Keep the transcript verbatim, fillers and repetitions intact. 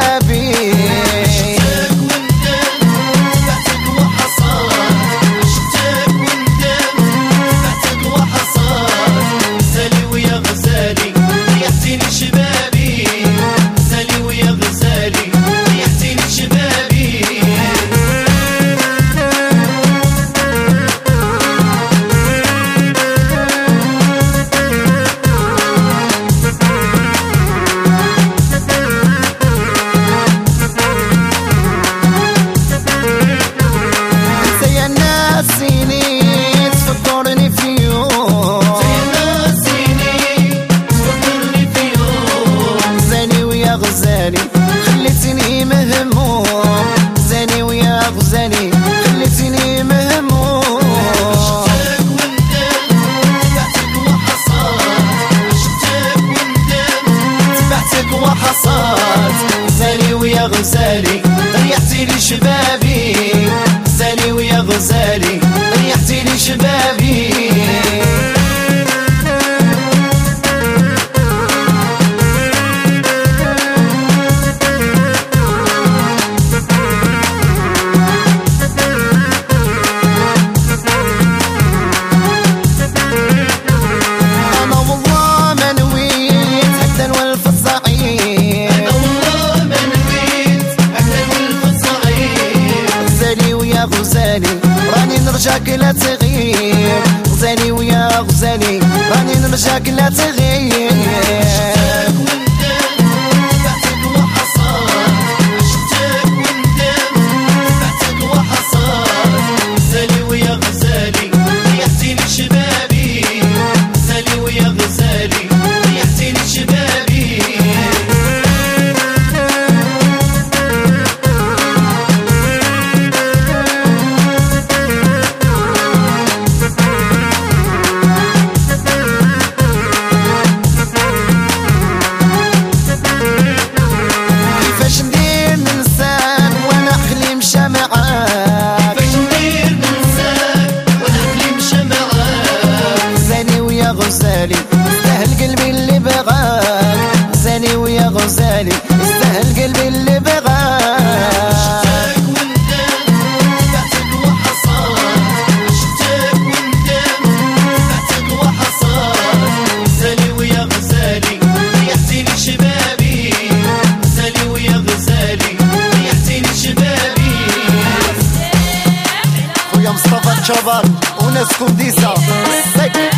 شبابي. خليتني مهموم زاني ويا غزالي، خليتني مهموم. عشتك وندم تبعتك وحصلت، عشتك وندم تبعتك وحصلت. زاني ويا غزالي ضيعتي لي شبابي، زاني ويا غزالي ضيعتي لي شبابي. راني نرجاك لا تغيب، غزالي ويا غزالي راني نرجاك لا تغيب. عشتك وندم تبعتك وحصلت، عشتك وندم تبعتك وحصلت. غزالي ويا غزالي ضيعتي لي شبابي، غزالي ويا غزالي ضيعتي لي شبابي. غزالي يستاهل قلبي اللي بغاك، زاني ويا غزالي يستاهل قلبي اللي بغاك. عشتك وندم تبعتك وحصلت، عشتك وندم تبعتك وحصلت. غزالي ويا غزالي ضيعتي لي شبابي، غزالي ويا غزالي ضيعتي لي شبابي. خويا مصطفى الجبار وناس كرديسة.